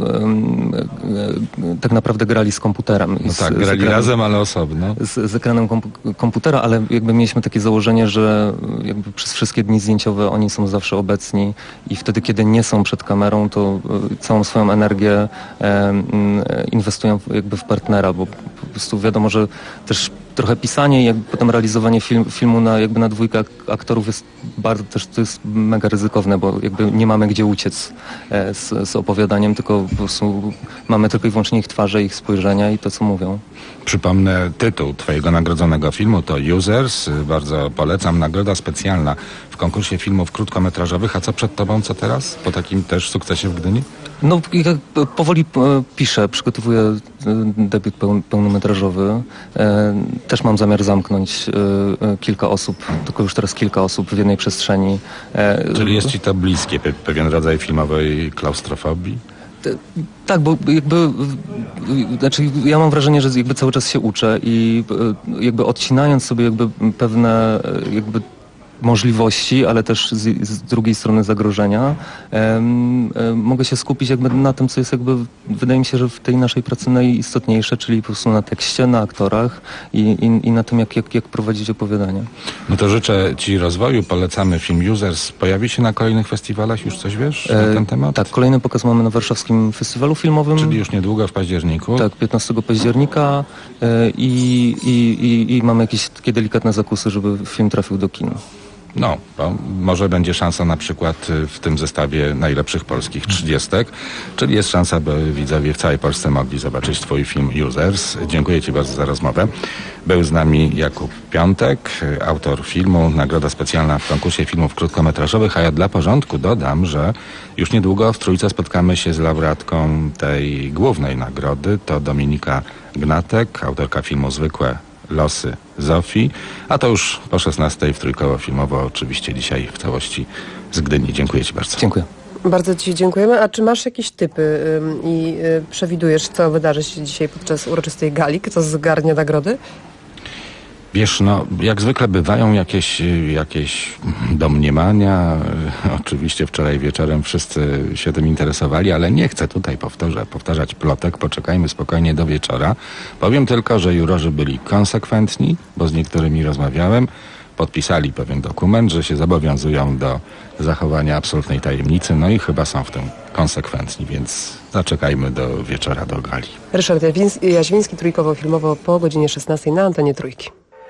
tak naprawdę grali z komputerem. No tak, grali razem, ale osobno. Z ekranem komputera, ale jakby mieliśmy takie założenie, że jakby przez wszystkie dni zdjęciowe oni są zawsze obecni i wtedy, kiedy nie są przed kamerą, to całą swoją energię inwestują jakby w partnera, bo po prostu wiadomo, że też trochę pisanie i jakby potem realizowanie filmu na 2 aktorów jest bardzo też, to jest mega ryzykowne, bo jakby nie mamy gdzie uciec z opowiadaniem, tylko po prostu mamy tylko i wyłącznie ich twarze, ich spojrzenia i to, co mówią. Przypomnę tytuł twojego nagrodzonego filmu, to Users. Bardzo polecam. Nagroda specjalna w konkursie filmów krótkometrażowych. A co przed tobą, co teraz? Po takim też sukcesie w Gdyni? No, powoli piszę, przygotowuję debiut pełnometrażowy. Też mam zamiar zamknąć kilka osób, tylko już teraz kilka osób w jednej przestrzeni. Czyli jest ci to bliskie, pewien rodzaj filmowej klaustrofobii? Tak, bo jakby, znaczy ja mam wrażenie, że jakby cały czas się uczę i jakby odcinając sobie jakby pewne jakby możliwości, ale też z drugiej strony zagrożenia, mogę się skupić jakby na tym, co jest jakby, wydaje mi się, że w tej naszej pracy najistotniejsze, czyli po prostu na tekście, na aktorach i na tym, jak prowadzić opowiadanie. No to życzę ci rozwoju, polecamy film Users. Pojawi się na kolejnych festiwalach, już coś wiesz na ten temat? Tak, kolejny pokaz mamy na Warszawskim Festiwalu Filmowym. Czyli już niedługo, w październiku? Tak, 15 października i mamy jakieś takie delikatne zakusy, żeby film trafił do kin. No, bo może będzie szansa na przykład w tym zestawie najlepszych polskich 30, czyli jest szansa, by widzowie w całej Polsce mogli zobaczyć twój film Users. Dziękuję ci bardzo za rozmowę. Był z nami Jakub Piątek, autor filmu, nagroda specjalna w konkursie filmów krótkometrażowych, a ja dla porządku dodam, że już niedługo w Trójce spotkamy się z laureatką tej głównej nagrody. To Dominika Gnatek, autorka filmu Zwykłe losy Zofii, a to już po 16 w Trójkowo Filmowo, oczywiście dzisiaj w całości z Gdyni. Dziękuję ci bardzo. Dziękuję. Bardzo ci dziękujemy. A czy masz jakieś typy i przewidujesz, co wydarzy się dzisiaj podczas uroczystej gali? Kto zgarnie nagrody? Wiesz, no, jak zwykle bywają jakieś domniemania. Oczywiście wczoraj wieczorem wszyscy się tym interesowali, ale nie chcę tutaj powtarzać plotek. Poczekajmy spokojnie do wieczora. Powiem tylko, że jurorzy byli konsekwentni, bo z niektórymi rozmawiałem. Podpisali pewien dokument, że się zobowiązują do zachowania absolutnej tajemnicy, no i chyba są w tym konsekwentni, więc zaczekajmy do wieczora, do gali. Ryszard Jaźwiński, Trójkowo Filmowo po godzinie 16 na antenie Trójki.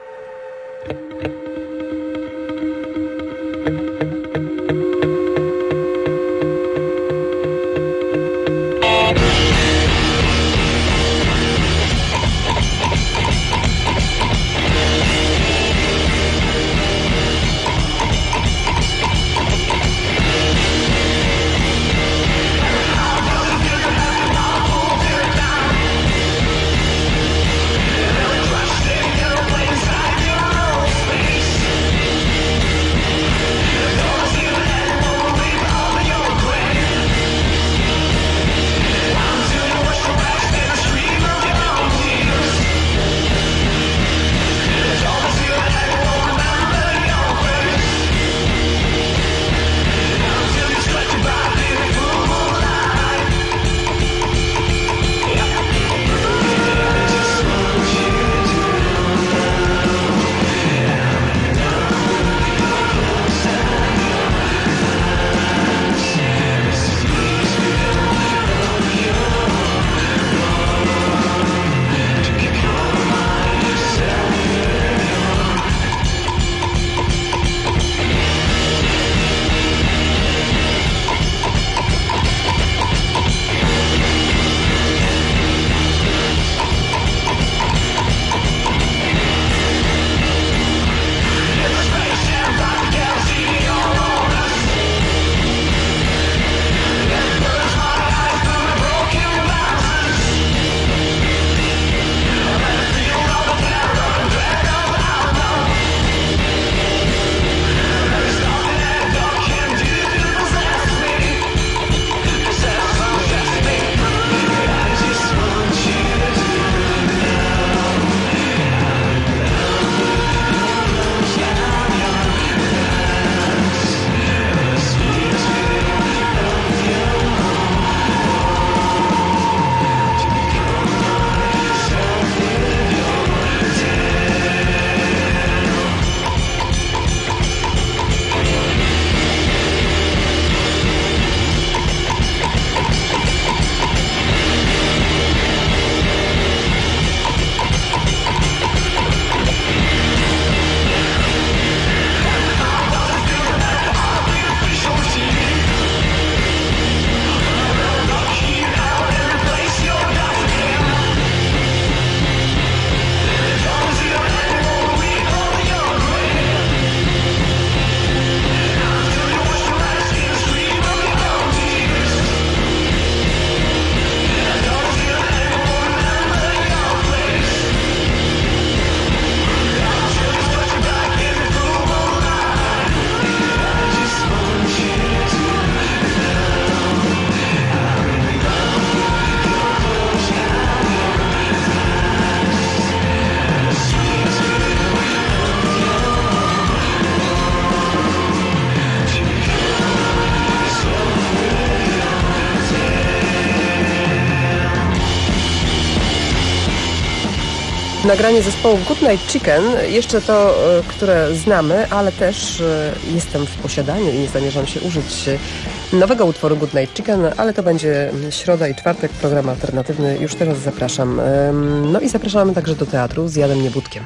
Nagranie zespołu Good Night Chicken, jeszcze to, które znamy, ale też jestem w posiadaniu i nie zamierzam się użyć nowego utworu Good Night Chicken, ale to będzie środa i czwartek, program alternatywny, już teraz zapraszam. No i zapraszamy także do teatru z Janem Niebudkiem.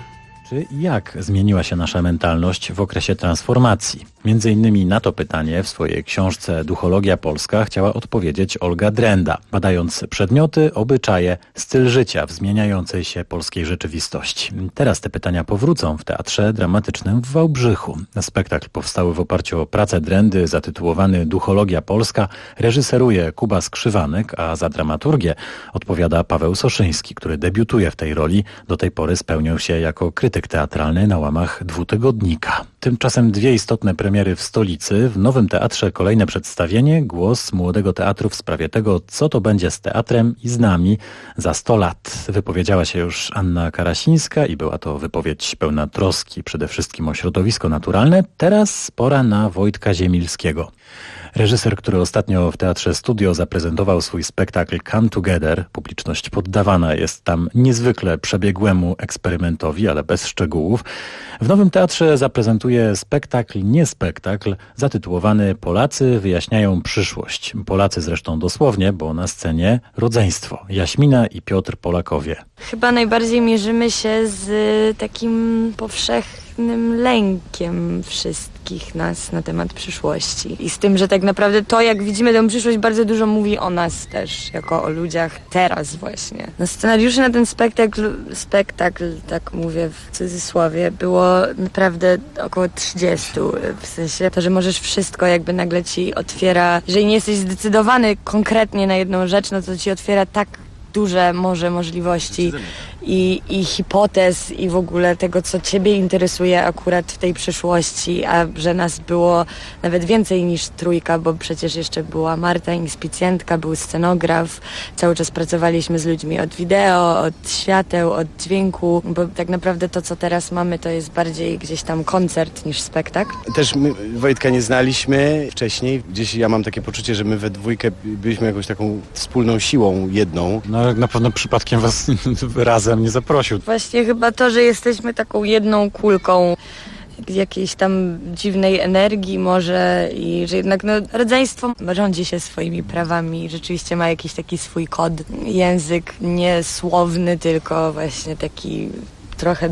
Czy i jak zmieniła się nasza mentalność w okresie transformacji? Między innymi na to pytanie w swojej książce Duchologia Polska chciała odpowiedzieć Olga Drenda, badając przedmioty, obyczaje, styl życia w zmieniającej się polskiej rzeczywistości. Teraz te pytania powrócą w Teatrze Dramatycznym w Wałbrzychu. Spektakl powstały w oparciu o pracę Drendy zatytułowany Duchologia Polska. Reżyseruje Kuba Skrzywanek, a za dramaturgię odpowiada Paweł Soszyński, który debiutuje w tej roli. Do tej pory spełniał się jako krytyk teatralny na łamach Dwutygodnika. Tymczasem dwie istotne premiery w stolicy. W Nowym Teatrze kolejne przedstawienie, głos Młodego Teatru w sprawie tego, co to będzie z teatrem i z nami za 100 lat. Wypowiedziała się już Anna Karasińska i była to wypowiedź pełna troski przede wszystkim o środowisko naturalne. Teraz pora na Wojtka Ziemilskiego. Reżyser, który ostatnio w Teatrze Studio zaprezentował swój spektakl Come Together. Publiczność poddawana jest tam niezwykle przebiegłemu eksperymentowi, ale bez szczegółów. W Nowym Teatrze zaprezentuje spektakl, nie spektakl, zatytułowany Polacy wyjaśniają przyszłość. Polacy zresztą dosłownie, bo na scenie rodzeństwo. Jaśmina i Piotr Polakowie. Chyba najbardziej mierzymy się z takim powszechnym lękiem wszystkich nas na temat przyszłości. I z tym, że tak naprawdę to, jak widzimy tę przyszłość, bardzo dużo mówi o nas też, jako o ludziach teraz właśnie. No, scenariuszy na ten spektakl, tak mówię w cudzysłowie, było naprawdę około 30. W sensie to, że możesz wszystko, jakby nagle ci otwiera, jeżeli nie jesteś zdecydowany konkretnie na jedną rzecz, no to ci otwiera tak duże morze możliwości i hipotez i w ogóle tego, co ciebie interesuje akurat w tej przyszłości, a że nas było nawet więcej niż 3, bo przecież jeszcze była Marta, inspicjentka, był scenograf, cały czas pracowaliśmy z ludźmi od wideo, od świateł, od dźwięku, bo tak naprawdę to, co teraz mamy, to jest bardziej gdzieś tam koncert niż spektakl. Też my Wojtka nie znaliśmy wcześniej, gdzieś ja mam takie poczucie, że my we dwójkę byliśmy jakąś taką wspólną siłą jedną. No na pewno przypadkiem was razem nie zaprosił. Właśnie chyba to, że jesteśmy taką jedną kulką jakiejś tam dziwnej energii może i że jednak rodzeństwo rządzi się swoimi prawami, rzeczywiście ma jakiś taki swój kod, język nie słowny, tylko właśnie taki trochę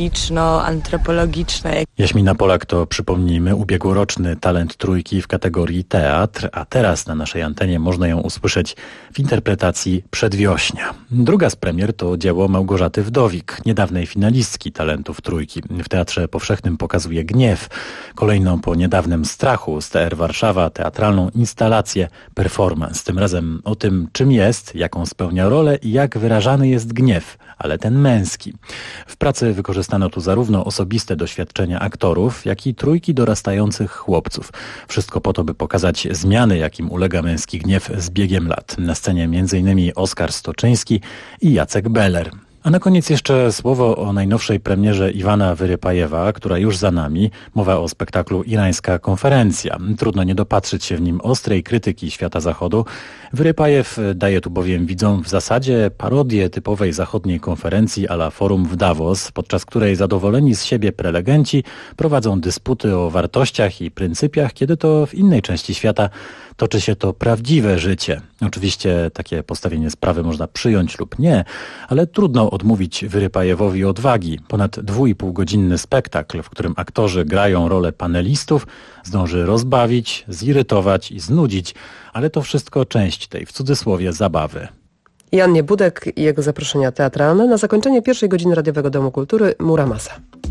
biologiczno-antropologiczne. Jaśmina Polak to, przypomnijmy, ubiegłoroczny talent Trójki w kategorii teatr, a teraz na naszej antenie można ją usłyszeć w interpretacji Przedwiośnia. Druga z premier to dzieło Małgorzaty Wdowik, niedawnej finalistki talentów Trójki. W Teatrze Powszechnym pokazuje Gniew, kolejną po niedawnym Strachu z TR Warszawa teatralną instalację, performance. Tym razem o tym, czym jest, jaką spełnia rolę i jak wyrażany jest gniew, ale ten męski. W pracy wykorzystano tu zarówno osobiste doświadczenia aktorów, jak i trójki dorastających chłopców. Wszystko po to, by pokazać zmiany, jakim ulega męski gniew z biegiem lat. Na scenie m.in. Oskar Stoczyński i Jacek Beller. A na koniec jeszcze słowo o najnowszej premierze Iwana Wyrypajewa, która już za nami. Mowa o spektaklu Irańska konferencja. Trudno nie dopatrzyć się w nim ostrej krytyki świata zachodu. Wyrypajew daje tu bowiem widzom w zasadzie parodię typowej zachodniej konferencji à la Forum w Davos, podczas której zadowoleni z siebie prelegenci prowadzą dysputy o wartościach i pryncypiach, kiedy to w innej części świata toczy się to prawdziwe życie. Oczywiście takie postawienie sprawy można przyjąć lub nie, ale trudno odmówić Wyrypajewowi odwagi. Ponad 2,5-godzinny spektakl, w którym aktorzy grają rolę panelistów, zdąży rozbawić, zirytować i znudzić, ale to wszystko część tej, w cudzysłowie, zabawy. Jan Budek i jego zaproszenia teatralne. Na zakończenie pierwszej godziny Radiowego Domu Kultury Muramasa.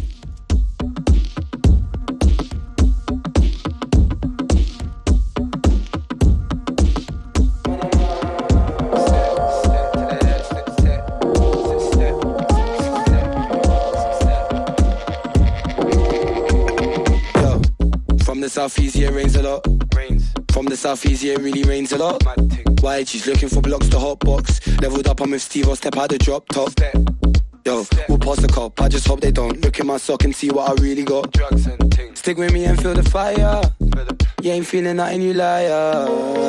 the southeast, yeah, it rains a lot. From the southeast, yeah, it really rains a lot. Why she's looking for blocks to hot box. Leveled up, I'm with Steve, I'll step out the drop top. Yo, we'll pass the cop. I just hope they don't look in my sock and see what I really got. Stick with me and feel the fire. You ain't feeling nothing, you liar.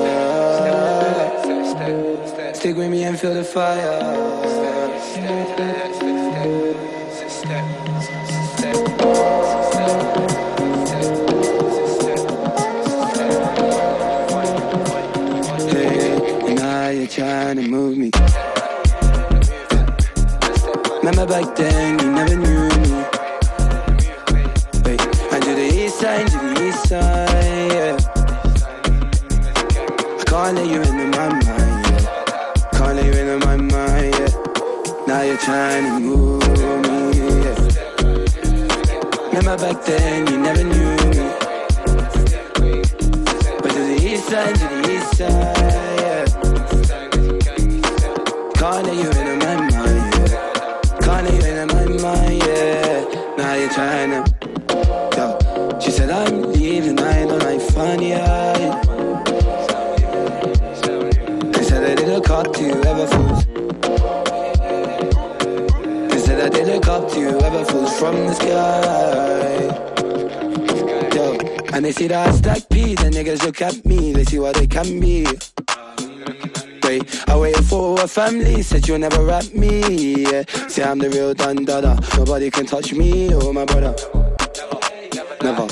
Stick with me and feel the fire. You're trying to move me. Remember back then, you never knew me. trying to move me, yeah. Remember back then you never knew me. But to the east side, yeah. Corner you in my mind, yeah. Corner you in my mind, yeah. Now you're trying to, yo. She said I'm leaving, I don't like funny, yeah. They said I didn't talk to you ever fools. They said I didn't talk to you ever fools from the sky. Yo, and they see that I stack P, the niggas look at me, they see what they can be. I waited for a family, said you'll never rap me, yeah. Say I'm the real Dundada, nobody can touch me or my brother. Never.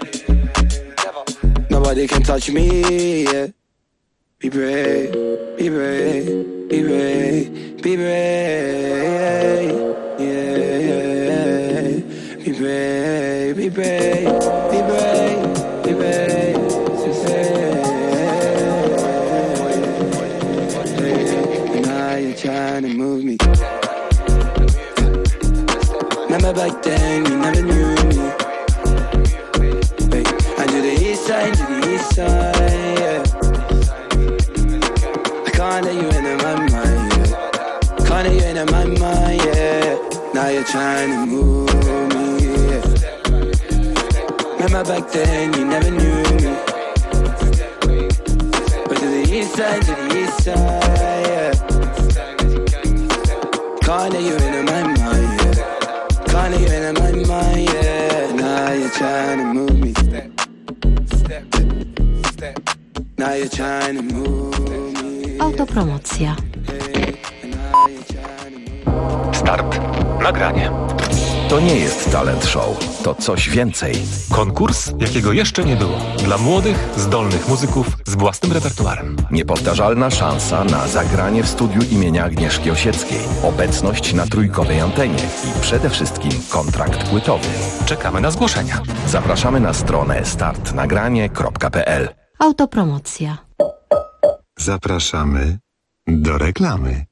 Nobody can touch me, yeah. Be brave, be brave, be brave, be brave, yeah. Be brave, be brave, be brave, be brave, trying to move me. Remember back then you never knew me. I do the east side, yeah. I can't let you into my mind, yeah. Can't let you into my mind, yeah. Now you're trying to move me, yeah. Remember back then you never knew me. But to the east side, yeah. Corner you in my mind, yeah. Corner you in my mind, yeah. Now you're trying to move me. Now you're trying to move me. Autopromocja. Start. Nagranie. To nie jest talent show, to coś więcej. Konkurs, jakiego jeszcze nie było. Dla młodych, zdolnych muzyków z własnym repertuarem. Niepowtarzalna szansa na zagranie w studiu imienia Agnieszki Osieckiej. Obecność na trójkowej antenie i przede wszystkim kontrakt płytowy. Czekamy na zgłoszenia. Zapraszamy na stronę startnagranie.pl. Autopromocja. Zapraszamy do reklamy.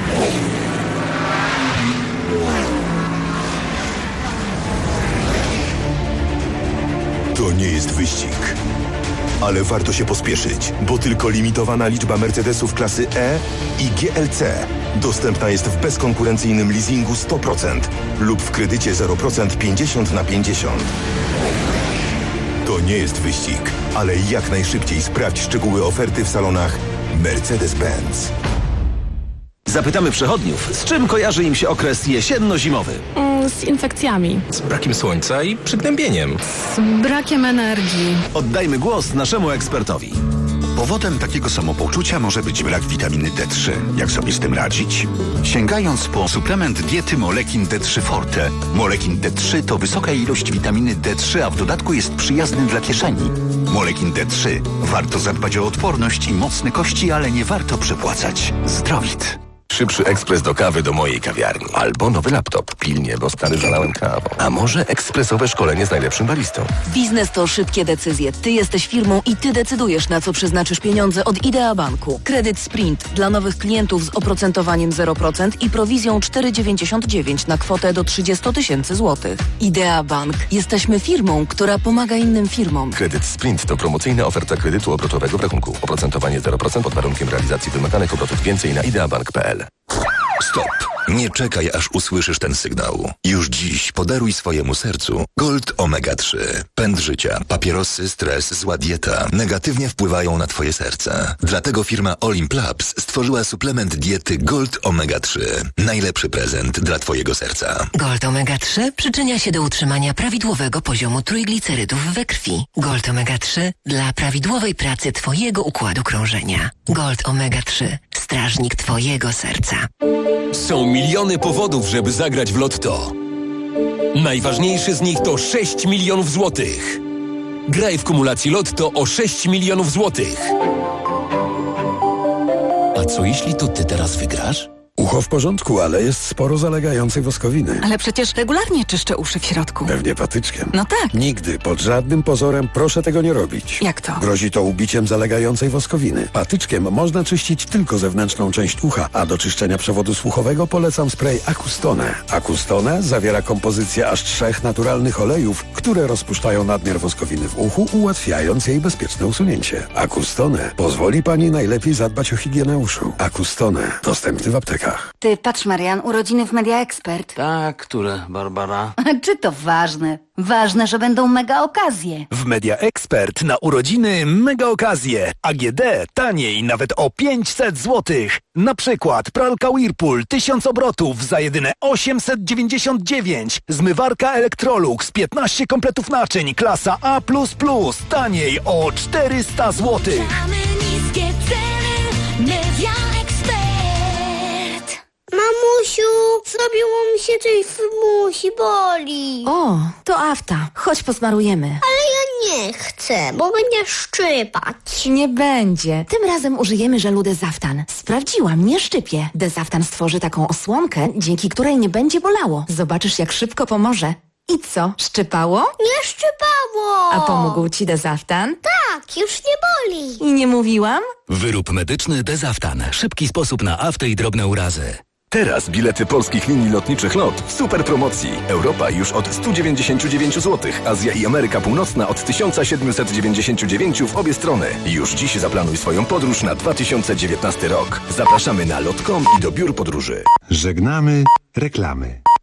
To nie jest wyścig, ale warto się pospieszyć, bo tylko limitowana liczba Mercedesów klasy E i GLC dostępna jest w bezkonkurencyjnym leasingu 100% lub w kredycie 0% 50/50. To nie jest wyścig, ale jak najszybciej sprawdź szczegóły oferty w salonach Mercedes-Benz. Zapytamy przechodniów, z czym kojarzy im się okres jesienno-zimowy. Z infekcjami. Z brakiem słońca i przygnębieniem. Z brakiem energii. Oddajmy głos naszemu ekspertowi. Powodem takiego samopoczucia może być brak witaminy D3. Jak sobie z tym radzić? Sięgając po suplement diety Molekin D3 Forte. Molekin D3 to wysoka ilość witaminy D3, a w dodatku jest przyjazny dla kieszeni. Molekin D3. Warto zadbać o odporność i mocne kości, ale nie warto przepłacać. Zdrowit. Szybszy ekspres do kawy do mojej kawiarni. Albo nowy laptop. Pilnie, bo stary zalałem kawą. A może ekspresowe szkolenie z najlepszym baristą. Biznes to szybkie decyzje. Ty jesteś firmą i ty decydujesz, na co przeznaczysz pieniądze od Idea Banku. Kredyt Sprint dla nowych klientów z oprocentowaniem 0% i prowizją 4,99 na kwotę do 30 000 złotych. Idea Bank. Jesteśmy firmą, która pomaga innym firmom. Kredyt Sprint to promocyjna oferta kredytu obrotowego w rachunku. Oprocentowanie 0% pod warunkiem realizacji wymaganych obrotów. Więcej na ideabank.pl. Stop! Nie czekaj, aż usłyszysz ten sygnał. Już dziś podaruj swojemu sercu Gold Omega 3. Pęd życia, papierosy, stres, zła dieta negatywnie wpływają na twoje serce. Dlatego firma Olimp Labs stworzyła suplement diety Gold Omega 3. Najlepszy prezent dla twojego serca. Gold Omega 3 przyczynia się do utrzymania prawidłowego poziomu trójglicerydów we krwi. Gold Omega 3 dla prawidłowej pracy twojego układu krążenia. Gold Omega 3. Strażnik twojego serca. Są miliony powodów, żeby zagrać w Lotto. Najważniejszy z nich to 6 milionów złotych. Graj w kumulacji Lotto o 6 milionów złotych. A co jeśli to ty teraz wygrasz? Ucho w porządku, ale jest sporo zalegającej woskowiny. Ale przecież regularnie czyszczę uszy w środku. Pewnie patyczkiem. No tak. Nigdy, pod żadnym pozorem proszę tego nie robić. Jak to? Grozi to ubiciem zalegającej woskowiny. Patyczkiem można czyścić tylko zewnętrzną część ucha, a do czyszczenia przewodu słuchowego polecam spray Acustone. Acustone zawiera kompozycję aż 3 naturalnych olejów, które rozpuszczają nadmiar woskowiny w uchu, ułatwiając jej bezpieczne usunięcie. Acustone pozwoli pani najlepiej zadbać o higienę uszu. Acustone dostępny w aptekach. Ty, patrz Marian, urodziny w Media Expert. Tak, które, Barbara? Czy to ważne? Ważne, że będą mega okazje. W Media Expert na urodziny mega okazje. AGD taniej nawet o 500 zł. Na przykład pralka Whirlpool 1000 obrotów za jedyne 899. Zmywarka Electrolux 15 kompletów naczyń klasa A++. Taniej o 400 zł. Niskie ceny, Media Expert. Mamusiu, zrobiło mi się coś w musi, boli. O, to afta. Chodź posmarujemy. Ale ja nie chcę, bo będzie szczypać. Nie będzie. Tym razem użyjemy żelu Dezaftan. Sprawdziłam, nie szczypie. Dezaftan stworzy taką osłonkę, dzięki której nie będzie bolało. Zobaczysz, jak szybko pomoże. I co, szczypało? Nie szczypało. A pomógł ci Dezaftan? Tak, już nie boli. I nie mówiłam? Wyrób medyczny Dezaftan. Szybki sposób na aftę i drobne urazy. Teraz bilety polskich linii lotniczych LOT w super promocji. Europa już od 199 zł, Azja i Ameryka Północna od 1799 w obie strony. Już dziś zaplanuj swoją podróż na 2019 rok. Zapraszamy na lot.com i do biur podróży. Żegnamy reklamy.